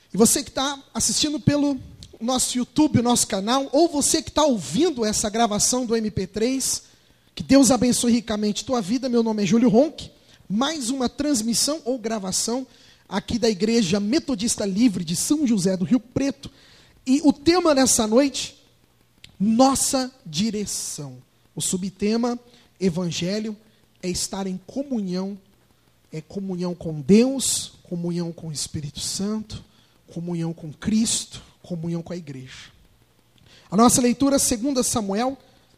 E você que está assistindo pelo nosso YouTube, o nosso canal, ou você que está ouvindo essa gravação do MP3, que Deus abençoe ricamente tua vida. Meu nome é Júlio Ronck. Mais uma transmissão ou gravação aqui da Igreja Metodista Livre de São José do Rio Preto. E o tema nessa noite, nossa direção. O subtema, Evangelho, é estar em comunhão, é comunhão com Deus, comunhão com o Espírito Santo, comunhão com Cristo, comunhão com a igreja. A nossa leitura, 2 Samuel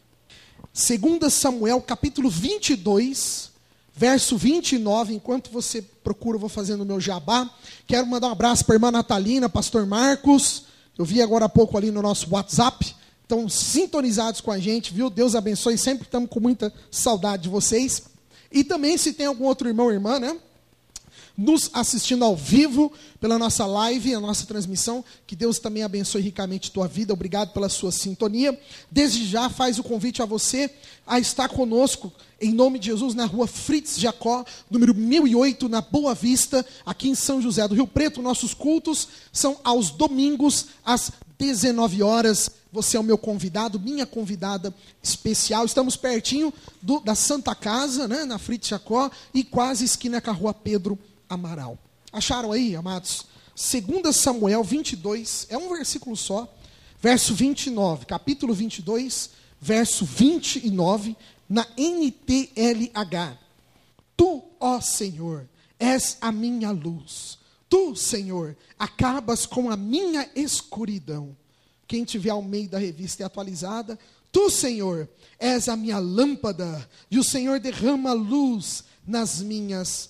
capítulo 22, verso 29. Enquanto você procura, eu vou fazendo o meu jabá. Quero mandar um abraço para a irmã Natalina, pastor Marcos. Eu vi agora há pouco ali no nosso WhatsApp. Estão sintonizados com a gente, viu? Deus abençoe, sempre estamos com muita saudade de vocês. E também, se tem algum outro irmão ou irmã, né, nos assistindo ao vivo pela nossa live, a nossa transmissão, que Deus também abençoe ricamente tua vida. Obrigado pela sua sintonia. Desde já faz o convite a você a estar conosco, em nome de Jesus, na rua Fritz Jacó, número 1008, na Boa Vista, aqui em São José do Rio Preto. Nossos cultos são aos domingos, às 19 horas. Você é o meu convidado, minha convidada especial. Estamos pertinho da Santa Casa, né, na Fritz Jacó, e quase esquina com a rua Pedro Amaral. Acharam aí, amados? 2 Samuel 22, é um versículo só, verso 29, capítulo 22, verso 29, na NTLH. Tu, ó Senhor, és a minha luz. Tu, Senhor, acabas com a minha escuridão. Quem tiver ao meio da revista atualizada, tu, Senhor, és a minha lâmpada, e o Senhor derrama luz nas minhas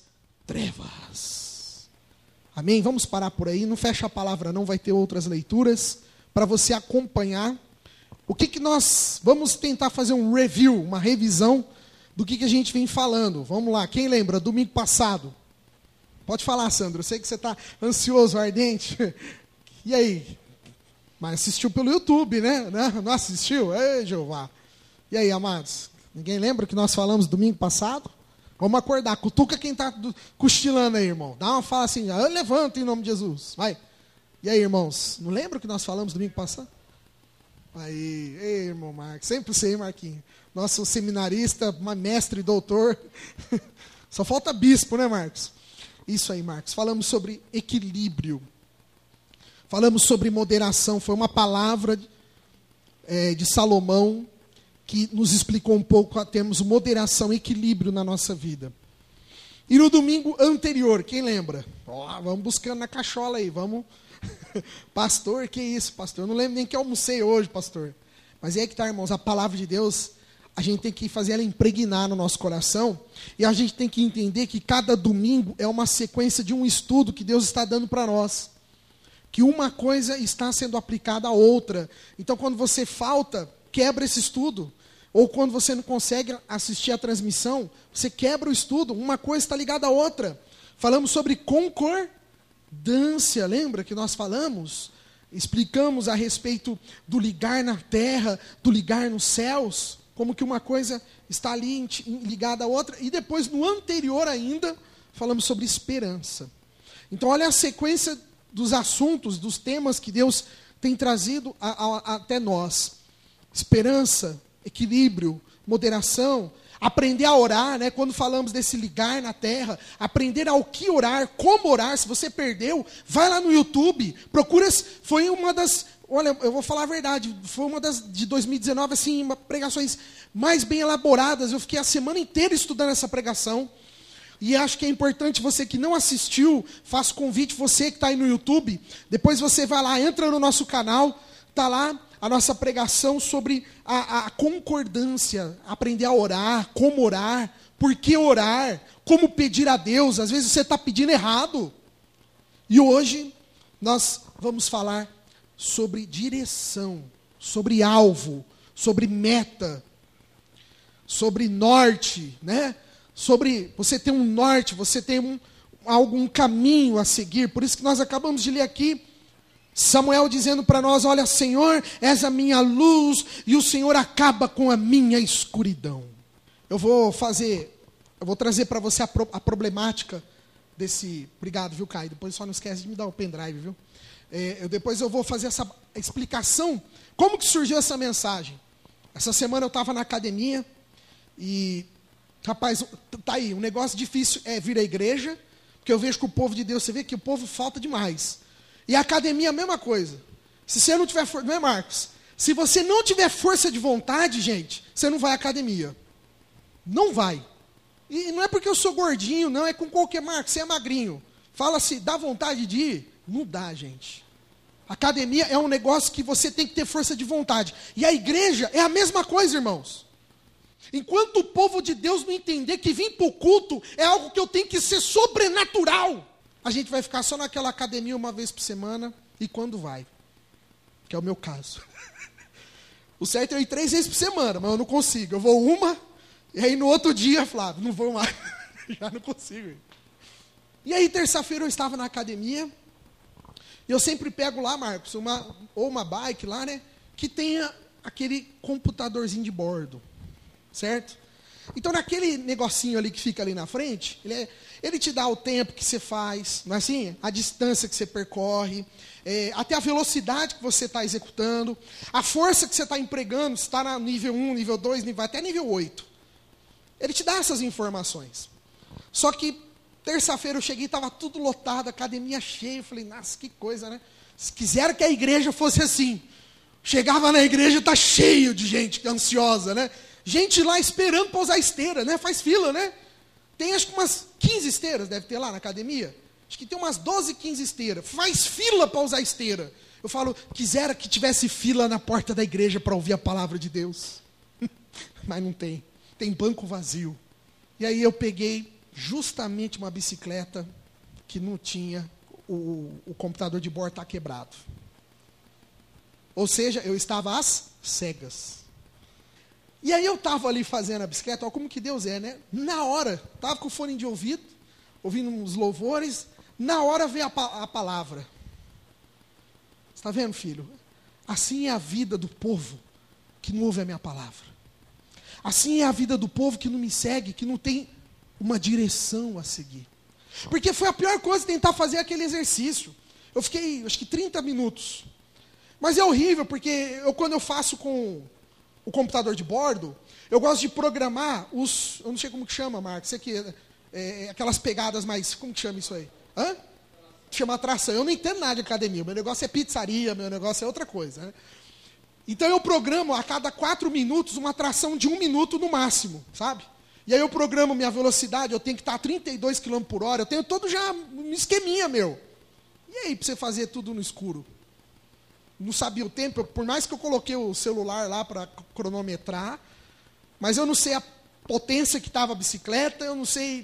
trevas. Amém? Vamos parar por aí, não fecha a palavra não, vai ter outras leituras, para você acompanhar. O que nós vamos tentar fazer um review, uma revisão, do que a gente vem falando. Vamos lá, quem lembra, domingo passado? Pode falar, Sandro, eu sei que você está ansioso, ardente. E aí? Mas assistiu pelo YouTube, né? Não assistiu? Ei, Jeová. E aí, amados? Ninguém lembra que nós falamos domingo passado? Vamos acordar. Cutuca quem está cochilando aí, irmão. Dá uma fala assim, levanta em nome de Jesus. Vai. E aí, irmãos? Não lembra que nós falamos domingo passado? Aí, ei, irmão Marcos. Sempre sei, Marquinhos. Nosso seminarista, mestre, doutor. Só falta bispo, né, Marcos? Isso aí, Marcos. Falamos sobre equilíbrio. Falamos sobre moderação, foi uma palavra de Salomão que nos explicou um pouco, temos moderação, equilíbrio na nossa vida. E no domingo anterior, quem lembra? Vamos buscando na cachola aí, vamos. Pastor, que isso, pastor? Eu não lembro nem que almocei hoje, pastor. Mas é que tá, irmãos, a palavra de Deus, a gente tem que fazer ela impregnar no nosso coração, e a gente tem que entender que cada domingo é uma sequência de um estudo que Deus está dando para nós. Que uma coisa está sendo aplicada à outra. Então, quando você falta, quebra esse estudo. Ou quando você não consegue assistir a transmissão, você quebra o estudo. Uma coisa está ligada à outra. Falamos sobre concordância. Lembra que nós falamos? Explicamos a respeito do ligar na terra, do ligar nos céus. Como que uma coisa está ali ligada à outra. E depois, no anterior ainda, falamos sobre esperança. Então, olha a sequência dos assuntos, dos temas que Deus tem trazido até nós. Esperança, equilíbrio, moderação, aprender a orar, né? Quando falamos desse ligar na terra, aprender ao que orar, como orar. Se você perdeu, vai lá no YouTube, procura, foi uma das, olha, eu vou falar a verdade, foi uma das, de 2019, assim, pregações mais bem elaboradas. Eu fiquei a semana inteira estudando essa pregação. E acho que é importante, você que não assistiu, faço convite, você que está aí no YouTube, depois você vai lá, entra no nosso canal, está lá a nossa pregação sobre a concordância, aprender a orar, como orar, por que orar, como pedir a Deus. Às vezes você está pedindo errado. E hoje nós vamos falar sobre direção, sobre alvo, sobre meta, sobre norte, né? Sobre você ter um norte, você tem algum caminho a seguir. Por isso que nós acabamos de ler aqui, Samuel dizendo para nós, olha, Senhor, és a minha luz, e o Senhor acaba com a minha escuridão. Eu vou trazer para você a problemática Obrigado, viu, Caio? Depois só não esquece de me dar o pendrive, viu? Depois eu vou fazer essa explicação. Como que surgiu essa mensagem? Essa semana eu estava na academia e, rapaz, tá aí, um negócio difícil é vir à igreja, porque eu vejo que o povo de Deus, você vê que o povo falta demais. E a academia a mesma coisa. Se você não tiver força, não é, Marcos? Se você não tiver força de vontade, gente, você não vai à academia. Não vai. E não é porque eu sou gordinho, não, é com qualquer Marcos, você é magrinho. Fala-se, dá vontade de ir? Não dá, gente. Academia é um negócio que você tem que ter força de vontade. E a igreja é a mesma coisa, irmãos. Enquanto o povo de Deus não entender que vir para o culto é algo que eu tenho que ser sobrenatural, a gente vai ficar só naquela academia uma vez por semana, e quando vai? Que é o meu caso. O certo é eu ir 3 vezes por semana, mas eu não consigo. Eu vou uma, e aí no outro dia, Flávio, não vou mais. Já não consigo. E aí terça-feira eu estava na academia, e eu sempre pego lá, Marcos, uma bike lá, né, que tenha aquele computadorzinho de bordo, certo? Então naquele negocinho ali que fica ali na frente, ele te dá o tempo que você faz, não é assim? A distância que você percorre, até a velocidade que você está executando, a força que você está empregando, se está no nível 1, nível 2, até nível 8. Ele te dá essas informações. Só que terça-feira eu cheguei e estava tudo lotado, academia cheia. Eu falei, nossa, que coisa, né? Se quiseram que a igreja fosse assim. Chegava na igreja, está cheio de gente ansiosa, né? Gente lá esperando para usar esteira, né? Faz fila, né? Tem acho que umas 15 esteiras, deve ter lá na academia. Acho que tem umas 12, 15 esteiras. Faz fila para usar esteira. Eu falo, quisera que tivesse fila na porta da igreja para ouvir a palavra de Deus. Mas não tem. Tem banco vazio. E aí eu peguei justamente uma bicicleta que não tinha, o computador de bordo está quebrado. Ou seja, eu estava às cegas. E aí eu estava ali fazendo a bicicleta, olha como que Deus é, né? Na hora, estava com o fone de ouvido, ouvindo uns louvores, na hora veio a palavra. Você está vendo, filho? Assim é a vida do povo que não ouve a minha palavra. Assim é a vida do povo que não me segue, que não tem uma direção a seguir. Porque foi a pior coisa tentar fazer aquele exercício. Eu fiquei, acho que 30 minutos. Mas é horrível, porque quando eu faço com o computador de bordo, eu gosto de programar eu não sei como que chama, Marcos, isso aqui, aquelas pegadas mais, como que chama isso aí? Hã? Chama atração. Eu não entendo nada de academia, meu negócio é pizzaria, meu negócio é outra coisa, né? Então eu programo a cada 4 minutos uma atração de 1 minuto no máximo, sabe? E aí eu programo minha velocidade, eu tenho que estar a 32 km por hora, eu tenho todo já um esqueminha meu. E aí, para você fazer tudo no escuro? Não sabia o tempo, por mais que eu coloquei o celular lá para cronometrar, mas eu não sei a potência que estava a bicicleta, eu não sei.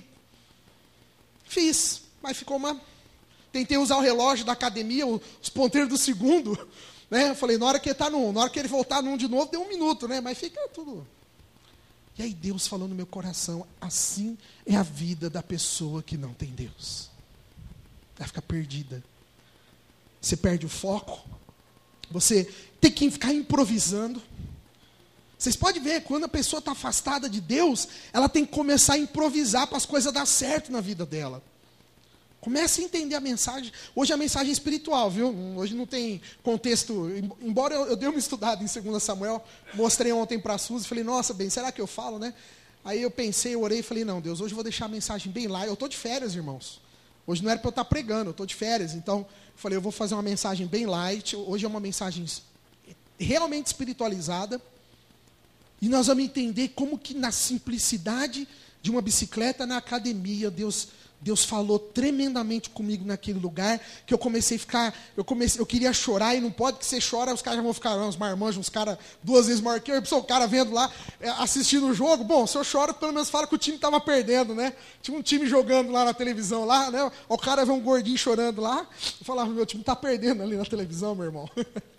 Fiz, mas ficou uma... Tentei usar o relógio da academia, os ponteiros do segundo, né? Eu falei, na hora que ele está no 1, na hora que ele voltar no 1 de novo, deu 1 minuto, né? Mas fica tudo... E aí Deus falou no meu coração, assim é a vida da pessoa que não tem Deus. Ela fica perdida. Você perde o foco. Você tem que ficar improvisando. Vocês podem ver, quando a pessoa está afastada de Deus, ela tem que começar a improvisar para as coisas dar certo na vida dela. Comece a entender a mensagem. Hoje é a mensagem espiritual, viu? Hoje não tem contexto. Embora eu dei uma estudada em 2 Samuel, mostrei ontem para a Suzy e falei, nossa, bem, será que eu falo, né? Aí eu pensei, eu orei e falei, não, Deus, hoje eu vou deixar a mensagem bem lá. Eu estou de férias, irmãos. Hoje não era para eu estar pregando, eu estou de férias. Então, eu falei, eu vou fazer uma mensagem bem light. Hoje é uma mensagem realmente espiritualizada. E nós vamos entender como que na simplicidade de uma bicicleta na academia, Deus falou tremendamente comigo naquele lugar, que eu comecei a ficar, eu queria chorar, e não pode que você chora, os caras já vão ficar, uns marmanjos, uns caras 2 vezes maior que eu o cara vendo lá, assistindo o jogo, bom, se eu choro, pelo menos fala que o time estava perdendo, né? Tinha um time jogando lá na televisão, lá, né? O cara vê um gordinho chorando lá, eu falava, meu time está perdendo ali na televisão, meu irmão.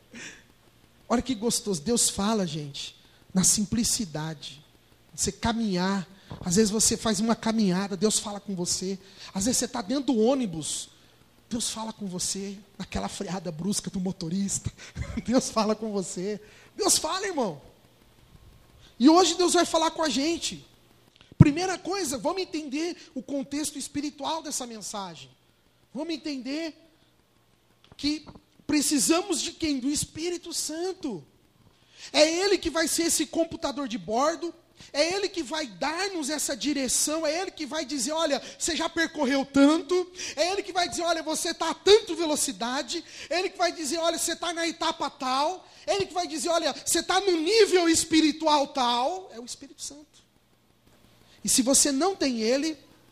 Olha que gostoso, Deus fala, gente, na simplicidade, você caminhar. Às vezes você faz uma caminhada, Deus fala com você. Às vezes você está dentro do ônibus, Deus fala com você. Naquela freada brusca do motorista, Deus fala com você. Deus fala, irmão. E hoje Deus vai falar com a gente. primeira coisa, vamos entender o contexto espiritual dessa mensagem. Vamos entender que precisamos de quem? Do Espírito Santo. É Ele que vai ser esse computador de bordo, é Ele que vai dar-nos essa direção, é Ele que vai dizer, olha, você já percorreu tanto, é Ele que vai dizer, olha, você está a tanta velocidade, é Ele que vai dizer, olha, você está na etapa tal, é Ele que vai dizer, olha, você está no nível espiritual tal, é o Espírito Santo. E se você não tem Ele,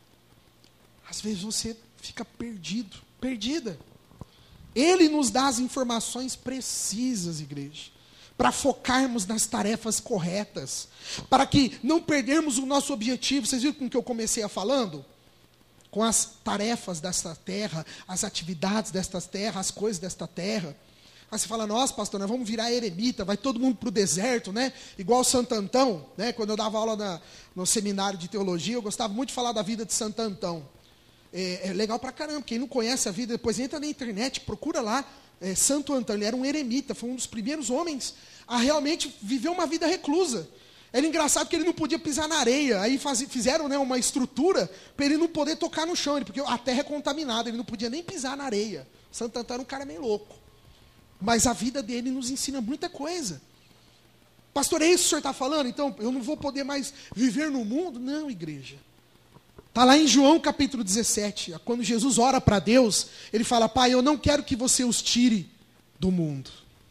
às vezes você fica perdido, perdida. Ele nos dá as informações precisas, igreja, para focarmos nas tarefas corretas, para que não perdermos o nosso objetivo. Vocês viram com que eu comecei falando? Com as tarefas desta terra, as atividades desta terra, as coisas desta terra. Aí você fala, nossa, pastor, nós vamos virar eremita, vai todo mundo para o deserto, né? Igual Santo Antão, né? Quando eu dava aula no seminário de teologia, eu gostava muito de falar da vida de Santo Antão. É legal pra caramba, quem não conhece a vida, depois entra na internet, procura lá, Santo Antão, ele era um eremita, foi um dos primeiros homens a realmente viver uma vida reclusa. Era engraçado que ele não podia pisar na areia, aí fizeram, né, uma estrutura para ele não poder tocar no chão, porque a terra é contaminada, ele não podia nem pisar na areia. Santo Antão era um cara meio louco, mas a vida dele nos ensina muita coisa. Pastor, é isso que o senhor está falando? Então, eu não vou poder mais viver no mundo? Não, igreja. Está lá em João capítulo 17, quando Jesus ora para Deus, ele fala, Pai, eu não quero que você os tire do mundo.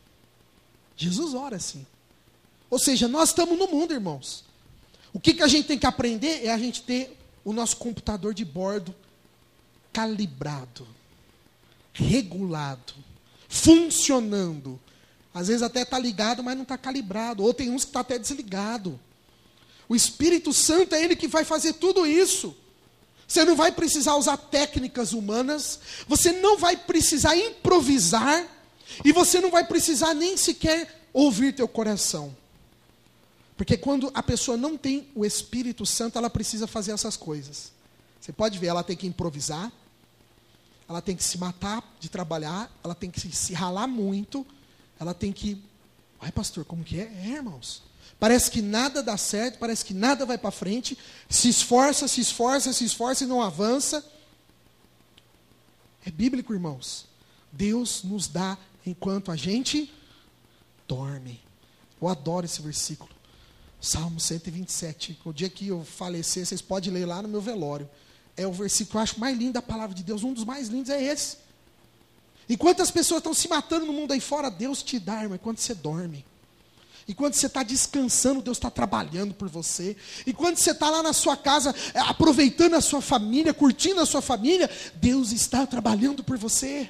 Jesus ora assim. Ou seja, nós estamos no mundo, irmãos. O que a gente tem que aprender é a gente ter o nosso computador de bordo calibrado, regulado, funcionando. Às vezes até está ligado, mas não está calibrado. Ou tem uns que está até desligado. O Espírito Santo é Ele que vai fazer tudo isso. Você não vai precisar usar técnicas humanas, você não vai precisar improvisar, e você não vai precisar nem sequer ouvir teu coração. Porque quando a pessoa não tem o Espírito Santo, ela precisa fazer essas coisas. Você pode ver, ela tem que improvisar, ela tem que se matar de trabalhar, ela tem que se ralar muito, ela tem que... Ai, pastor, como que é? É, irmãos. Parece que nada dá certo, parece que nada vai para frente, se esforça e não avança. É bíblico, irmãos. Deus nos dá enquanto a gente dorme. Eu adoro esse versículo. Salmo 127. O dia que eu falecer, vocês podem ler lá no meu velório. É o versículo que eu acho mais lindo da palavra de Deus. Um dos mais lindos é esse. Enquanto as pessoas estão se matando no mundo aí fora, Deus te dá, irmão, enquanto você dorme. Enquanto você está descansando, Deus está trabalhando por você. Enquanto você está lá na sua casa, aproveitando a sua família, curtindo a sua família, Deus está trabalhando por você.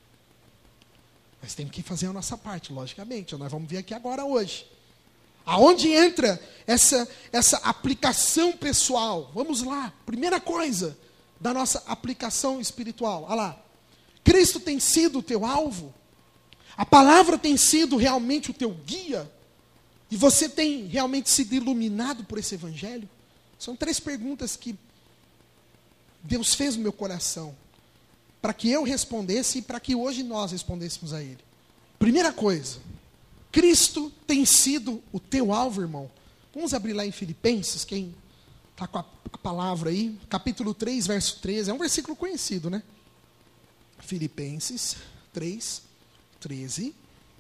Mas tem que fazer a nossa parte, logicamente. Nós vamos ver aqui agora, hoje. Aonde entra essa aplicação pessoal? Vamos lá. Primeira coisa da nossa aplicação espiritual. Olha lá. Cristo tem sido o teu alvo? A palavra tem sido realmente o teu guia? E você tem realmente sido iluminado por esse evangelho? São 3 perguntas que Deus fez no meu coração, para que eu respondesse e para que hoje nós respondêssemos a Ele. Primeira coisa, Cristo tem sido o teu alvo, irmão. Vamos abrir lá em Filipenses, quem está com a palavra aí, capítulo 3, verso 13, é um versículo conhecido, né? Filipenses 3, 13.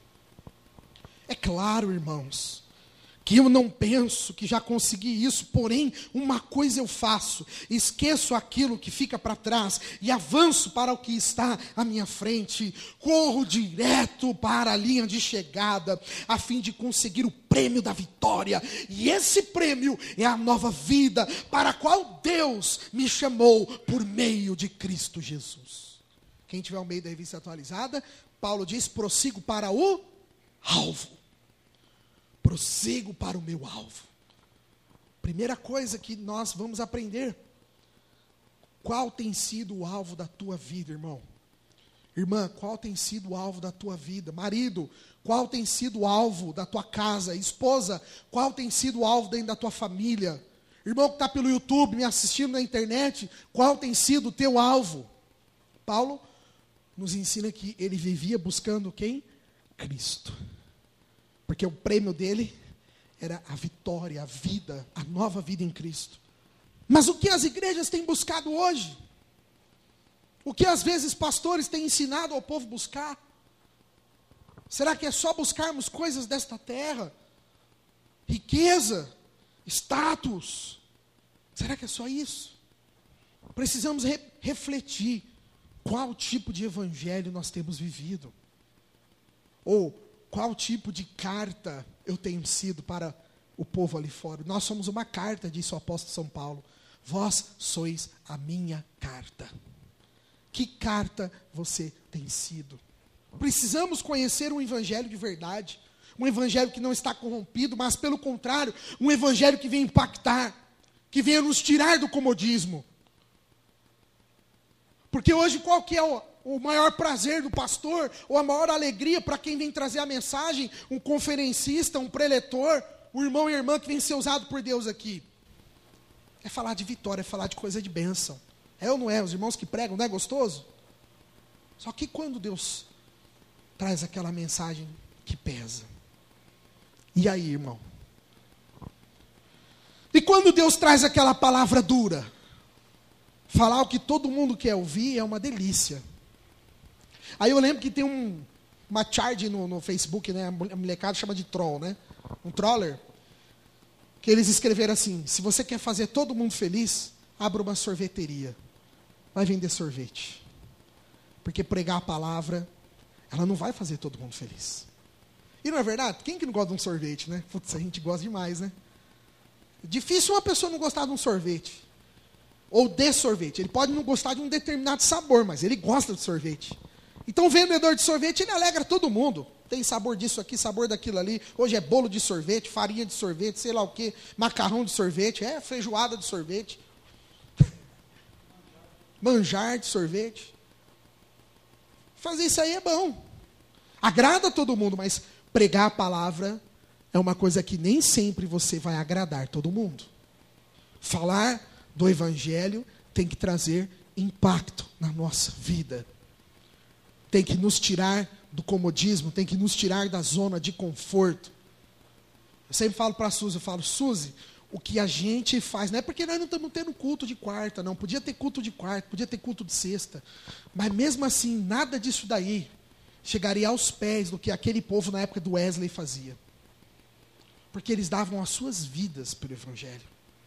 É claro, irmãos, que eu não penso que já consegui isso, porém, uma coisa eu faço, esqueço aquilo que fica para trás e avanço para o que está à minha frente, corro direto para a linha de chegada, a fim de conseguir o prêmio da vitória, e esse prêmio é a nova vida, para a qual Deus me chamou por meio de Cristo Jesus. Quem tiver ao meio da revista atualizada, Paulo diz, prossigo para o alvo. Prossigo para o meu alvo. Primeira coisa que nós vamos aprender. Qual tem sido o alvo da tua vida, irmão? Irmã, qual tem sido o alvo da tua vida? Marido, qual tem sido o alvo da tua casa? Esposa, qual tem sido o alvo dentro da tua família? Irmão que está pelo YouTube, me assistindo na internet, qual tem sido o teu alvo? Paulo nos ensina que ele vivia buscando quem? Cristo. Porque o prêmio dele era a vitória, a vida, a nova vida em Cristo. Mas o que as igrejas têm buscado hoje? O que às vezes pastores têm ensinado ao povo buscar? Será que é só buscarmos coisas desta terra? Riqueza, status? Será que é só isso? Precisamos refletir qual tipo de evangelho nós temos vivido. Ou qual tipo de carta eu tenho sido para o povo ali fora. Nós somos uma carta, disse o apóstolo São Paulo. Vós sois a minha carta. Que carta você tem sido? Precisamos conhecer um evangelho de verdade. Um evangelho que não está corrompido, mas pelo contrário, um evangelho que vem impactar, que venha nos tirar do comodismo. Porque hoje qual que é o maior prazer do pastor, ou a maior alegria para quem vem trazer a mensagem? Um conferencista, um preletor, o irmão e a irmã que vem ser usado por Deus aqui. É falar de vitória, é falar de coisa de bênção. É ou não é? Os irmãos que pregam, não é gostoso? Só que quando Deus traz aquela mensagem que pesa? E aí, irmão? E quando Deus traz aquela palavra dura? Falar o que todo mundo quer ouvir é uma delícia. Aí eu lembro que tem uma charge no Facebook, né? A molecada chama de troll, né? Um troller. Que eles escreveram assim: se você quer fazer todo mundo feliz, abra uma sorveteria. Vai vender sorvete. Porque pregar a palavra, ela não vai fazer todo mundo feliz. E não é verdade? Quem que não gosta de um sorvete, né? Putz, a gente gosta demais, né? Difícil uma pessoa não gostar de um sorvete. Ou de sorvete. Ele pode não gostar de um determinado sabor, mas ele gosta de sorvete. Então o vendedor de sorvete, ele alegra todo mundo. Tem sabor disso aqui, sabor daquilo ali. Hoje é bolo de sorvete, farinha de sorvete, sei lá o quê, macarrão de sorvete, feijoada de sorvete. Manjar de sorvete. Fazer isso aí é bom. Agrada todo mundo, mas pregar a palavra é uma coisa que nem sempre você vai agradar todo mundo. Falar do evangelho tem que trazer impacto na nossa vida. Tem que nos tirar do comodismo, tem que nos tirar da zona de conforto. Eu sempre falo para a Suzy, Suzy, o que a gente faz, não é porque nós não estamos tendo culto de quarta, não. Podia ter culto de quarta, podia ter culto de sexta. Mas mesmo assim, nada disso daí chegaria aos pés do que aquele povo na época do Wesley fazia. Porque eles davam as suas vidas pelo evangelho.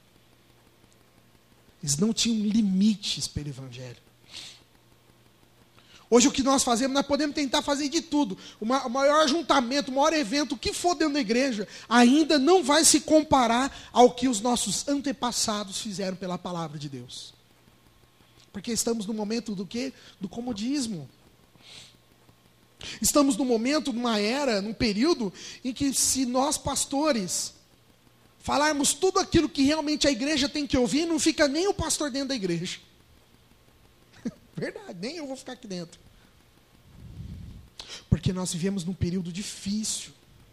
Eles não tinham limites pelo evangelho. Hoje o que nós fazemos, nós podemos tentar fazer de tudo. O maior ajuntamento, o maior evento, o que for dentro da igreja, ainda não vai se comparar ao que os nossos antepassados fizeram pela palavra de Deus. Porque estamos no momento do quê? Do comodismo. Estamos no momento, numa era, num período, em que se nós pastores falarmos tudo aquilo que realmente a igreja tem que ouvir, não fica nem o pastor dentro da igreja. Verdade, nem eu vou ficar aqui dentro. Porque nós vivemos num período difícil.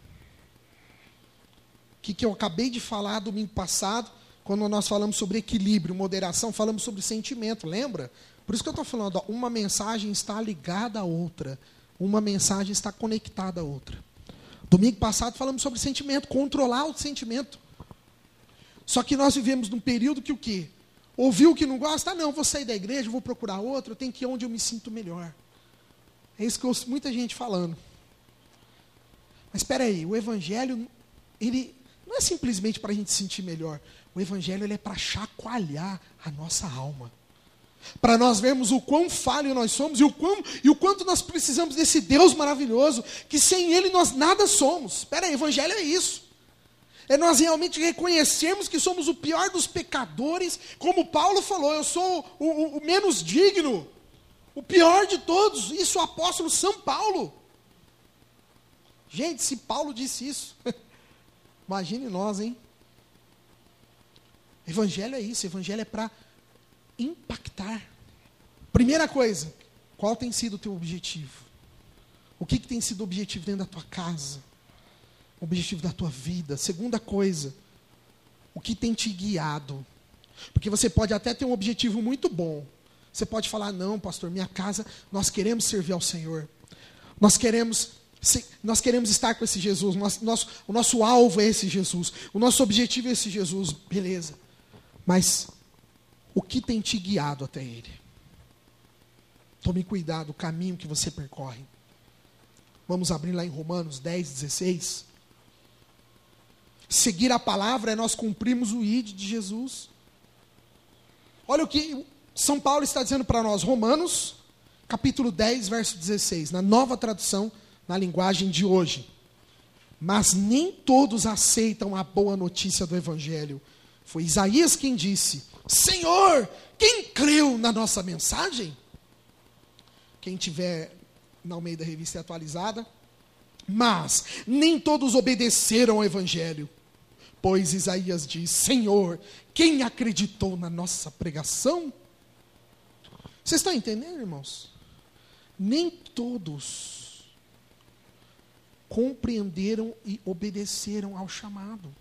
O que eu acabei de falar domingo passado, quando nós falamos sobre equilíbrio, moderação, falamos sobre sentimento, lembra? Por isso que eu estou falando, ó, uma mensagem está ligada à outra. Uma mensagem está conectada à outra. Domingo passado falamos sobre sentimento, controlar o sentimento. Só que nós vivemos num período que o quê? Ouviu o que não gosta? Ah, não, vou sair da igreja, vou procurar outro, eu tenho que ir onde eu me sinto melhor. É isso que eu ouço muita gente falando. Mas espera aí, o evangelho, ele não é simplesmente para a gente se sentir melhor. O evangelho ele é para chacoalhar a nossa alma. Para nós vermos o quão falho nós somos e o quanto nós precisamos desse Deus maravilhoso, que sem Ele nós nada somos. Espera aí, evangelho é isso. É nós realmente reconhecermos que somos o pior dos pecadores, como Paulo falou, eu sou o menos digno, o pior de todos. Isso o apóstolo São Paulo. Gente, se Paulo disse isso, imagine nós, hein? Evangelho é isso, evangelho é para impactar. Primeira coisa, qual tem sido o teu objetivo? O que tem sido o objetivo dentro da tua casa? O objetivo da tua vida? Segunda coisa, o que tem te guiado? Porque você pode até ter um objetivo muito bom. Você pode falar, não, pastor, minha casa, nós queremos servir ao Senhor. Nós queremos estar com esse Jesus. O nosso alvo é esse Jesus. O nosso objetivo é esse Jesus. Beleza. Mas o que tem te guiado até Ele. Tome cuidado do caminho que você percorre. Vamos abrir lá em Romanos 10:16. Seguir a palavra é nós cumprirmos o ID de Jesus. Olha o que São Paulo está dizendo para nós, Romanos, capítulo 10, verso 16, na nova tradução, na linguagem de hoje. Mas nem todos aceitam a boa notícia do Evangelho. Foi Isaías quem disse: Senhor, quem creu na nossa mensagem? Quem tiver na Almeida Revista Atualizada. Mas nem todos obedeceram ao Evangelho. Pois Isaías diz: Senhor, quem acreditou na nossa pregação? Vocês estão entendendo, irmãos? Nem todos compreenderam e obedeceram ao chamado.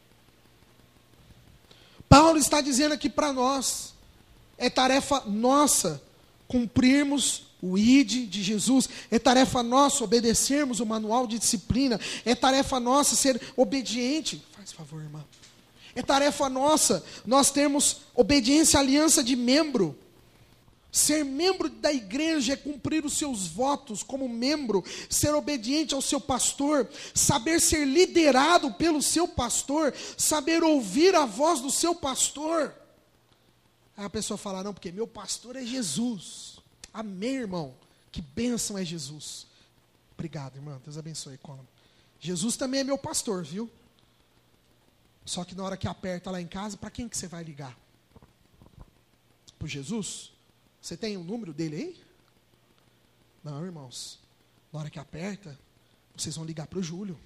Paulo está dizendo aqui para nós, é tarefa nossa cumprirmos o ID de Jesus, é tarefa nossa obedecermos o manual de disciplina, é tarefa nossa ser obediente. Faz favor, irmã. É tarefa nossa nós termos obediência à aliança de membro. Ser membro da igreja é cumprir os seus votos como membro, ser obediente ao seu pastor, saber ser liderado pelo seu pastor, saber ouvir a voz do seu pastor. Aí a pessoa fala: não, porque meu pastor é Jesus. Amém, irmão. Que bênção é Jesus. Obrigado, irmã. Deus abençoe. Jesus também é meu pastor, viu? Só que na hora que aperta lá em casa, para quem que você vai ligar? Para Jesus? Você tem o número dele aí? Não, irmãos. Na hora que aperta, vocês vão ligar para o Júlio.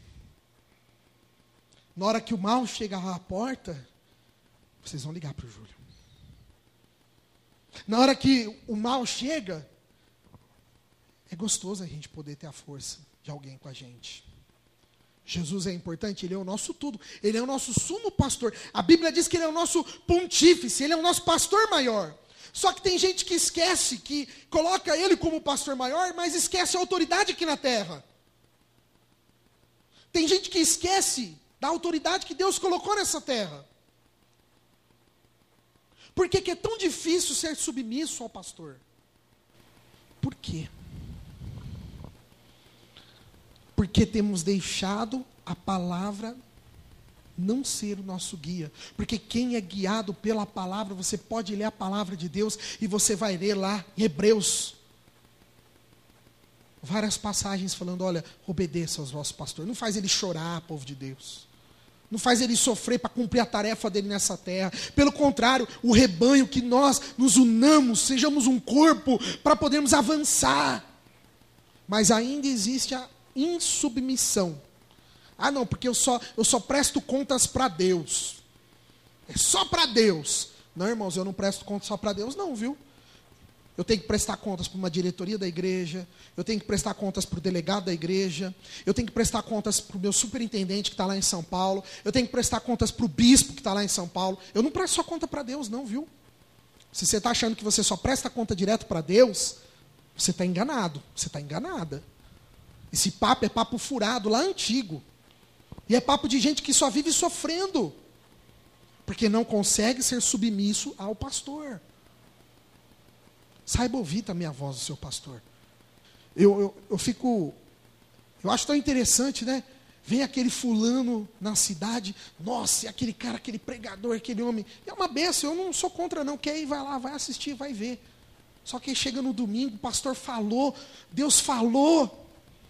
Na hora que o mal chega à porta, vocês vão ligar para o Júlio. Na hora que o mal chega, é gostoso a gente poder ter a força de alguém com a gente. Jesus é importante, Ele é o nosso tudo. Ele é o nosso sumo pastor. A Bíblia diz que Ele é o nosso pontífice, Ele é o nosso pastor maior. Só que tem gente que esquece, que coloca Ele como pastor maior, mas esquece a autoridade aqui na terra. Tem gente que esquece da autoridade que Deus colocou nessa terra. Por que é tão difícil ser submisso ao pastor? Por quê? Porque temos deixado a palavra não ser o nosso guia. Porque quem é guiado pela palavra, você pode ler a palavra de Deus e você vai ler lá em Hebreus várias passagens falando: olha, obedeça aos vossos pastores. Não faz ele chorar, povo de Deus. Não faz ele sofrer para cumprir a tarefa dele nessa terra. Pelo contrário, o rebanho, que nós nos unamos, sejamos um corpo para podermos avançar. Mas ainda existe a insubmissão. Ah, não, porque eu só presto contas para Deus. É só para Deus. Não, irmãos, eu não presto contas só para Deus, não, viu? Eu tenho que prestar contas para uma diretoria da igreja, eu tenho que prestar contas para o delegado da igreja, eu tenho que prestar contas para o meu superintendente que está lá em São Paulo, eu tenho que prestar contas para o bispo que está lá em São Paulo. Eu não presto só conta para Deus, não, viu? Se você está achando que você só presta conta direto para Deus, você está enganado, você está enganada. Esse papo é papo furado, lá antigo. E é papo de gente que só vive sofrendo, porque não consegue ser submisso ao pastor. Saiba ouvir também a voz do seu pastor. Eu acho tão interessante, né? Vem aquele fulano na cidade, nossa, e aquele cara, aquele pregador, aquele homem. É uma benção, eu não sou contra não, quer ir, vai lá, vai assistir, vai ver. Só que chega no domingo, o pastor falou, Deus falou.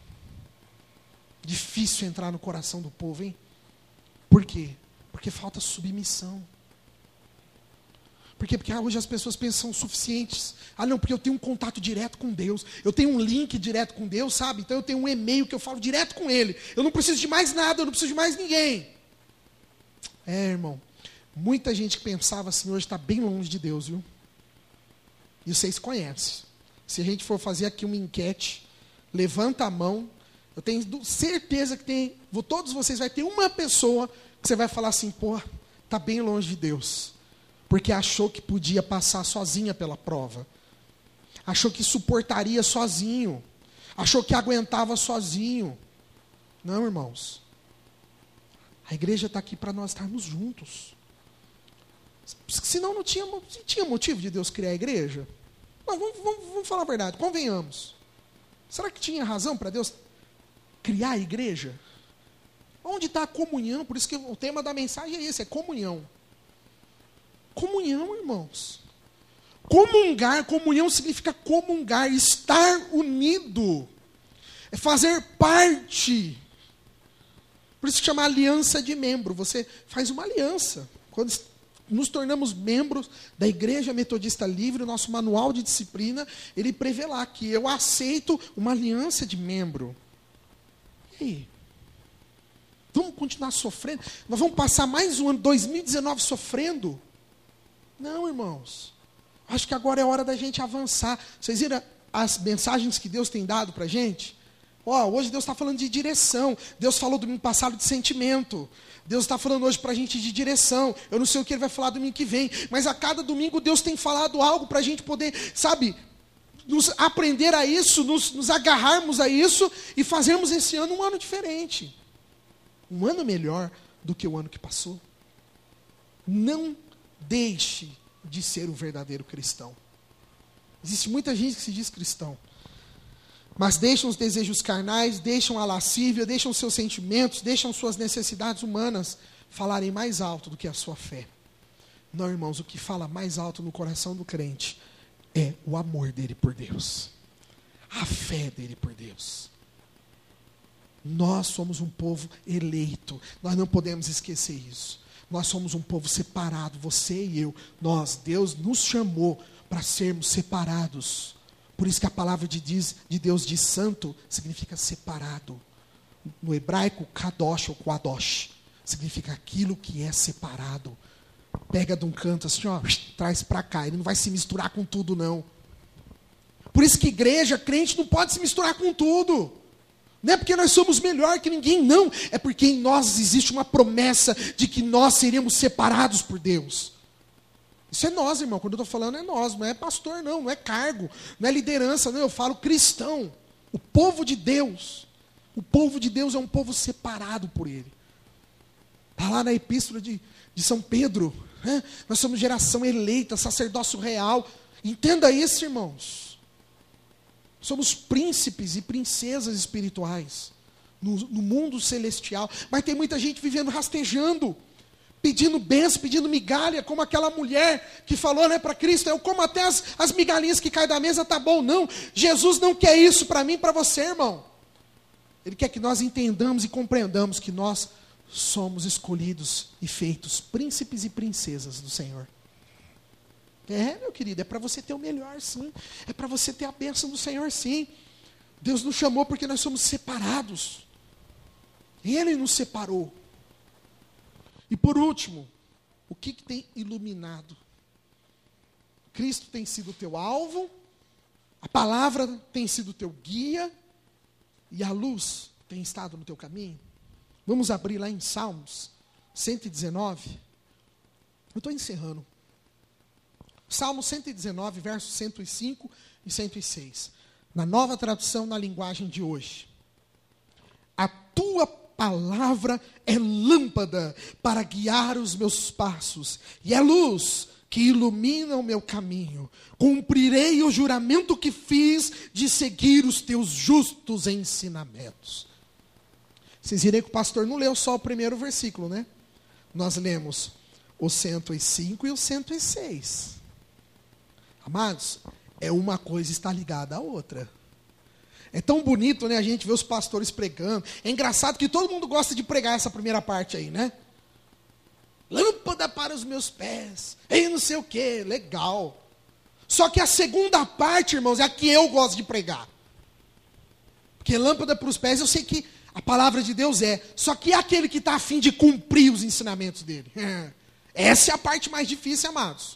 Difícil entrar no coração do povo, hein? Por quê? Porque falta submissão. Por quê? Porque hoje as pessoas pensam suficientes. Ah, não, porque eu tenho um contato direto com Deus. Eu tenho um link direto com Deus, sabe? Então eu tenho um e-mail que eu falo direto com Ele. Eu não preciso de mais nada, eu não preciso de mais ninguém. É, irmão. Muita gente que pensava assim hoje está bem longe de Deus, viu? E vocês conhecem. Se a gente for fazer aqui uma enquete, levanta a mão. Eu tenho certeza que todos vocês vai ter uma pessoa que você vai falar assim: pô, está bem longe de Deus. Porque achou que podia passar sozinha pela prova. Achou que suportaria sozinho. Achou que aguentava sozinho. Não, irmãos. A igreja está aqui para nós estarmos juntos. Senão não tinha motivo de Deus criar a igreja. Mas vamos falar a verdade, convenhamos. Será que tinha razão para Deus criar a igreja? Onde está a comunhão? Por isso que o tema da mensagem é esse, é comunhão. Comunhão, irmãos. Comungar, comunhão significa comungar, estar unido. É fazer parte. Por isso que chama aliança de membro. Você faz uma aliança. Quando nos tornamos membros da Igreja Metodista Livre, o nosso manual de disciplina, ele prevê lá que eu aceito uma aliança de membro. E aí? Vamos continuar sofrendo? Nós vamos passar mais um ano, 2019, sofrendo? Não, irmãos. Acho que agora é hora da gente avançar. Vocês viram as mensagens que Deus tem dado para a gente? Hoje Deus está falando de direção. Deus falou domingo passado de sentimento. Deus está falando hoje para a gente de direção. Eu não sei o que Ele vai falar domingo que vem. Mas a cada domingo Deus tem falado algo para a gente poder, nos aprender a isso, nos agarrarmos a isso e fazermos esse ano um ano diferente. Um ano melhor do que o ano que passou. Não deixe de ser o verdadeiro cristão. Existe muita gente que se diz cristão, mas deixam os desejos carnais, deixam a lascívia, deixam seus sentimentos, deixam suas necessidades humanas falarem mais alto do que a sua fé. Não, irmãos, o que fala mais alto no coração do crente é o amor dele por Deus, a fé dele por Deus. Nós somos um povo eleito, nós não podemos esquecer isso. Nós somos um povo separado, você e eu. Deus nos chamou para sermos separados. Por isso que a palavra de Deus diz santo, significa separado. No hebraico, kadosh ou quadosh, significa aquilo que é separado. Pega de um canto assim, traz para cá. Ele não vai se misturar com tudo, não. Por isso que igreja, crente, não pode se misturar com tudo. Não é porque nós somos melhor que ninguém, não. É porque em nós existe uma promessa de que nós seremos separados por Deus. Isso é nós, irmão. Quando eu estou falando é nós. Não é pastor, não é cargo. Não é liderança, não. Eu falo cristão. O povo de Deus. O povo de Deus é um povo separado por Ele. Está lá na epístola de São Pedro. Né? Nós somos geração eleita, sacerdócio real. Entenda isso, irmãos. Somos príncipes e princesas espirituais no mundo celestial. Mas tem muita gente vivendo rastejando, pedindo bênção, pedindo migalha, como aquela mulher que falou, para Cristo, eu como até as migalhinhas que caem da mesa, tá bom. Não, Jesus não quer isso para mim e para você, irmão. Ele quer que nós entendamos e compreendamos que nós somos escolhidos e feitos príncipes e princesas do Senhor. Meu querido, é para você ter o melhor, sim. É para você ter a bênção do Senhor, sim. Deus nos chamou porque nós somos separados. Ele nos separou. E por último, o que tem iluminado? Cristo tem sido o teu alvo, a palavra tem sido o teu guia, e a luz tem estado no teu caminho. Vamos abrir lá em Salmos 119. Eu estou encerrando. Salmo 119, versos 105 e 106. Na nova tradução, na linguagem de hoje. A tua palavra é lâmpada para guiar os meus passos, e é luz que ilumina o meu caminho. Cumprirei o juramento que fiz de seguir os teus justos ensinamentos. Vocês viram que o pastor não leu só o primeiro versículo, né? Nós lemos o 105 e o 106. Amados, uma coisa está ligada à outra. É tão bonito, né, a gente ver os pastores pregando. É engraçado que todo mundo gosta de pregar essa primeira parte aí, né? Lâmpada para os meus pés, e não sei o que, legal. Só que a segunda parte, irmãos, é a que eu gosto de pregar. Porque lâmpada para os pés, eu sei que a palavra de Deus é. Só que é aquele que está a fim de cumprir os ensinamentos dele. Essa é a parte mais difícil, amados.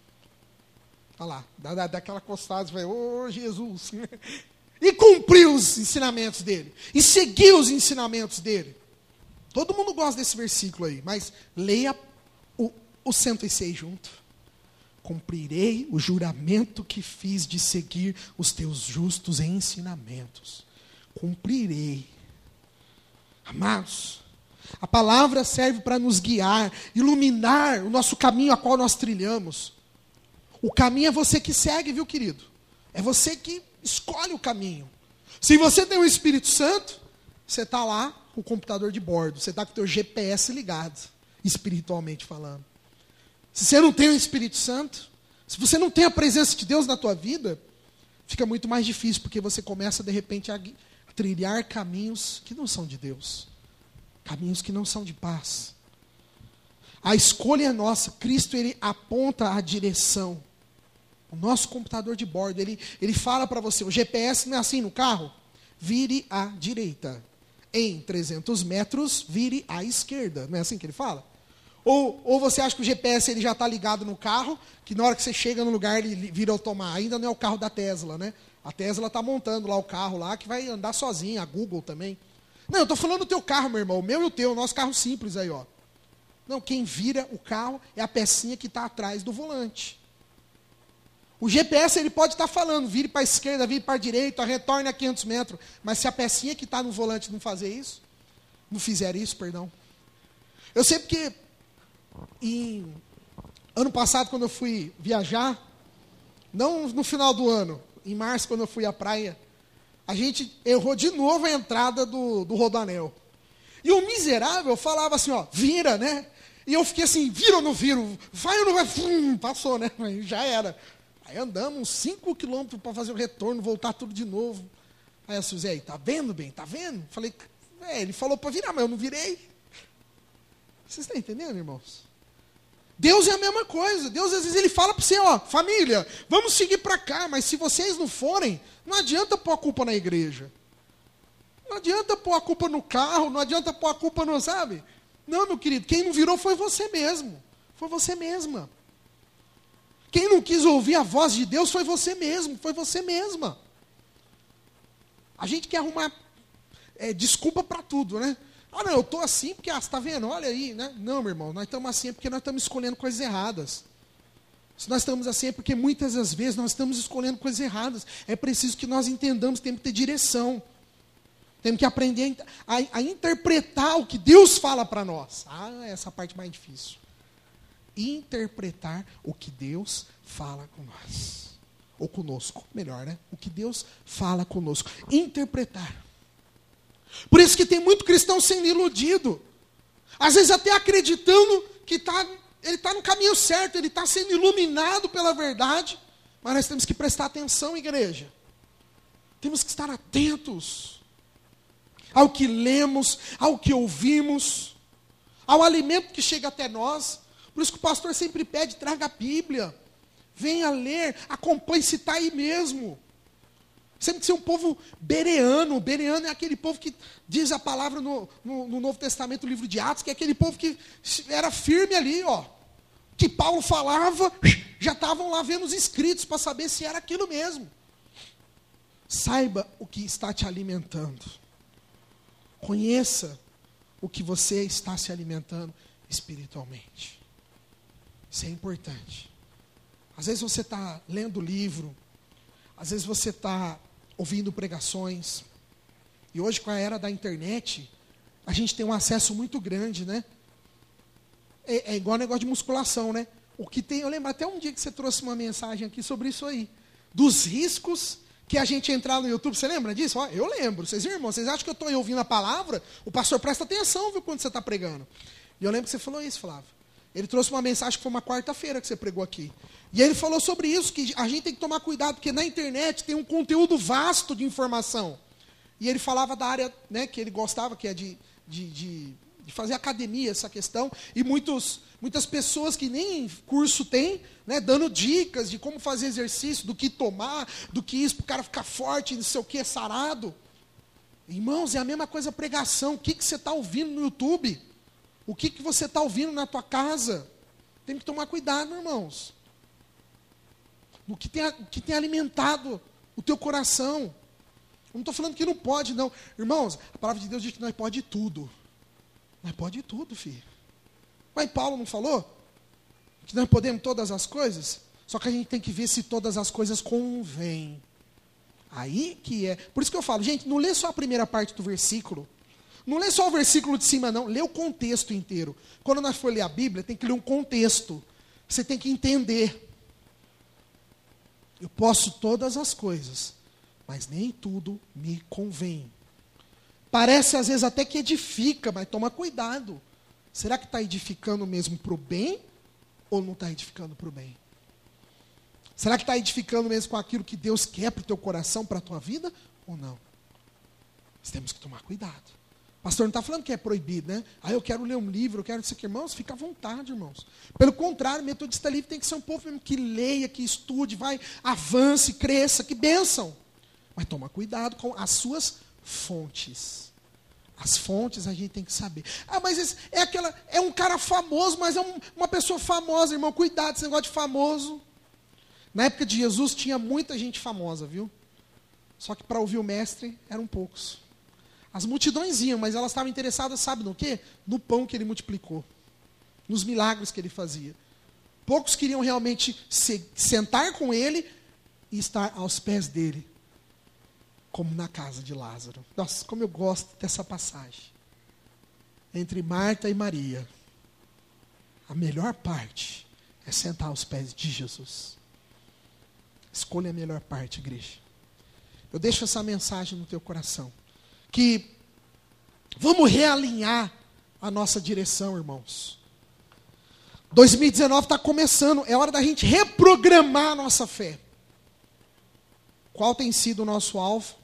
Olha lá, dá aquela costada, vai, Jesus. E cumprir os ensinamentos dele. E seguir os ensinamentos dele. Todo mundo gosta desse versículo aí, mas leia o 106 junto. Cumprirei o juramento que fiz de seguir os teus justos ensinamentos. Cumprirei. Amados, A palavra serve para nos guiar, iluminar o nosso caminho a qual nós trilhamos. O caminho é você que segue, viu, querido? É você que escolhe o caminho. Se você tem o Espírito Santo, você está lá com o computador de bordo, você está com o teu GPS ligado, espiritualmente falando. Se você não tem o Espírito Santo, se você não tem a presença de Deus na tua vida, fica muito mais difícil, porque você começa, de repente, a trilhar caminhos que não são de Deus. Caminhos que não são de paz. A escolha é nossa. Cristo, ele aponta a direção. O nosso computador de bordo, ele fala para você, o GPS não é assim no carro? Vire à direita. Em 300 metros, vire à esquerda. Não é assim que ele fala? Ou você acha que o GPS ele já está ligado no carro, que na hora que você chega no lugar ele vira automático. Ainda não é o carro da Tesla, né? A Tesla está montando lá o carro lá, que vai andar sozinho, a Google também. Não, eu estou falando do teu carro, meu irmão, o meu e o teu, o nosso carro simples aí, ó. Não, quem vira o carro é a pecinha que está atrás do volante. O GPS ele pode estar falando, vire para a esquerda, vire para a direita, retorne a 500 metros. Mas se a pecinha que está no volante não fazer isso, não fizer isso, perdão. Eu sei porque, ano passado, quando eu fui viajar, não no final do ano, em março, quando eu fui à praia, a gente errou de novo a entrada do Rodoanel. E o miserável falava assim, ó, vira, né? E eu fiquei assim, vira ou não viro? Vai ou não vai? Passou, né? Já era. Aí andamos uns 5 quilômetros para fazer o retorno, voltar tudo de novo. Aí a Suzy, tá vendo bem? Tá vendo? Falei, ele falou para virar, mas eu não virei. Vocês estão entendendo, irmãos? Deus é a mesma coisa. Deus, às vezes, ele fala para você, ó, família, vamos seguir para cá, mas se vocês não forem, não adianta pôr a culpa na igreja. Não adianta pôr a culpa no carro, não adianta pôr a culpa no, sabe? Não, meu querido, quem não virou foi você mesmo. Foi você mesma. Quem não quis ouvir a voz de Deus foi você mesmo, foi você mesma. A gente quer arrumar desculpa para tudo, né? Ah, não, eu estou assim porque, você está vendo, olha aí, né? Não, meu irmão, nós estamos assim porque nós estamos escolhendo coisas erradas. Se nós estamos assim é porque muitas das vezes nós estamos escolhendo coisas erradas. É preciso que nós entendamos, temos que ter direção. Temos que aprender a interpretar o que Deus fala para nós. Ah, essa é a parte mais difícil. Interpretar o que Deus fala com nós. Ou conosco, melhor, né? O que Deus fala conosco. Interpretar. Por isso que tem muito cristão sendo iludido. Às vezes até acreditando que ele está no caminho certo, ele está sendo iluminado pela verdade. Mas nós temos que prestar atenção, igreja. Temos que estar atentos ao que lemos, ao que ouvimos, ao alimento que chega até nós. Por isso que o pastor sempre pede, traga a Bíblia. Venha ler, acompanhe se está aí mesmo. Sempre que ser um povo bereano. Bereano é aquele povo que diz a palavra no Novo Testamento, no livro de Atos, que é aquele povo que era firme ali, ó. Que Paulo falava, já estavam lá vendo os escritos para saber se era aquilo mesmo. Saiba o que está te alimentando. Conheça o que você está se alimentando espiritualmente. Isso é importante. Às vezes você está lendo livro, às vezes você está ouvindo pregações. E hoje, com a era da internet, a gente tem um acesso muito grande, né? É igual negócio de musculação, né? O que tem, eu lembro até um dia que você trouxe uma mensagem aqui sobre isso aí. Dos riscos que a gente entrar no YouTube. Você lembra disso? Ó, eu lembro. Vocês, irmãos, vocês acham que eu estou ouvindo a palavra? O pastor presta atenção, viu, quando você está pregando. E eu lembro que você falou isso, Flávio. Ele trouxe uma mensagem que foi uma quarta-feira que você pregou aqui. E ele falou sobre isso, que a gente tem que tomar cuidado, porque na internet tem um conteúdo vasto de informação. E ele falava da área, né, que ele gostava, que é de fazer academia, essa questão. E muitas pessoas que nem curso têm, né, dando dicas de como fazer exercício, do que tomar, do que isso, para o cara ficar forte, não sei o que, sarado. Irmãos, é a mesma coisa a pregação. O que você está ouvindo no YouTube? O que você está ouvindo na tua casa? Tem que tomar cuidado, irmãos. O que tem alimentado o teu coração. Eu não estou falando que não pode, não. Irmãos, a palavra de Deus diz que nós pode tudo. Nós pode tudo, filho. Mas Paulo não falou? Que nós podemos todas as coisas? Só que a gente tem que ver se todas as coisas convêm. Aí que é. Por isso que eu falo, gente, não lê só a primeira parte do versículo. Não lê só o versículo de cima, não. Lê o contexto inteiro. Quando nós for ler a Bíblia, tem que ler um contexto. Você tem que entender. Eu posso todas as coisas, mas nem tudo me convém. Parece às vezes até que edifica, mas toma cuidado. Será que está edificando mesmo para o bem ou não está edificando para o bem? Será que está edificando mesmo com aquilo que Deus quer para o teu coração, para a tua vida ou não? Nós temos que tomar cuidado. O pastor não está falando que é proibido, né? Eu quero ler um livro, eu quero isso aqui. Irmãos, fica à vontade, irmãos. Pelo contrário, Metodista Livre tem que ser um povo mesmo que leia, que estude, vai, avance, cresça, que bênção. Mas toma cuidado com as suas fontes. As fontes a gente tem que saber. Mas é um cara famoso, mas é uma pessoa famosa, irmão. Cuidado, esse negócio de famoso. Na época de Jesus tinha muita gente famosa, viu? Só que para ouvir o mestre eram poucos. As multidões iam, mas elas estavam interessadas, sabe no quê? No pão que ele multiplicou. Nos milagres que ele fazia. Poucos queriam realmente sentar com ele e estar aos pés dele. Como na casa de Lázaro. Nossa, como eu gosto dessa passagem. Entre Marta e Maria. A melhor parte é sentar aos pés de Jesus. Escolha a melhor parte, igreja. Eu deixo essa mensagem no teu coração. Que vamos realinhar a nossa direção, irmãos. 2019 está começando. É hora da gente reprogramar a nossa fé. Qual tem sido o nosso alvo?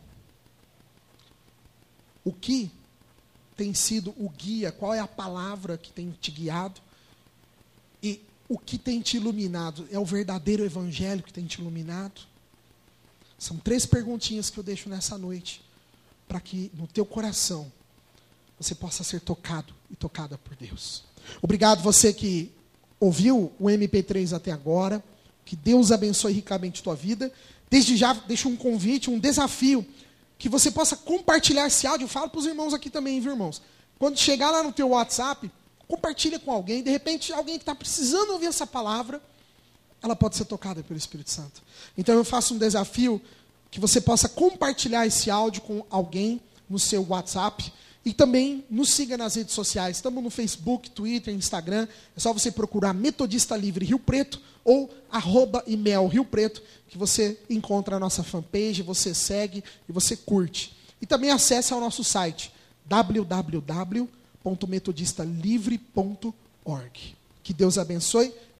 O que tem sido o guia? Qual é a palavra que tem te guiado? E o que tem te iluminado? É o verdadeiro evangelho que tem te iluminado? São 3 perguntinhas que eu deixo nessa noite, para que no teu coração você possa ser tocado e tocada por Deus. Obrigado você que ouviu o MP3 até agora. Que Deus abençoe ricamente a tua vida. Desde já deixo um convite, um desafio, que você possa compartilhar esse áudio. Eu falo para os irmãos aqui também, viu, irmãos? Quando chegar lá no teu WhatsApp, compartilha com alguém. De repente, alguém que está precisando ouvir essa palavra, ela pode ser tocada pelo Espírito Santo. Então eu faço um desafio que você possa compartilhar esse áudio com alguém no seu WhatsApp. E também nos siga nas redes sociais. Estamos no Facebook, Twitter, Instagram. É só você procurar Metodista Livre Rio Preto ou @imel Rio Preto, que você encontra a nossa fanpage, você segue e você curte. E também acesse ao nosso site www.metodistalivre.org. Que Deus abençoe.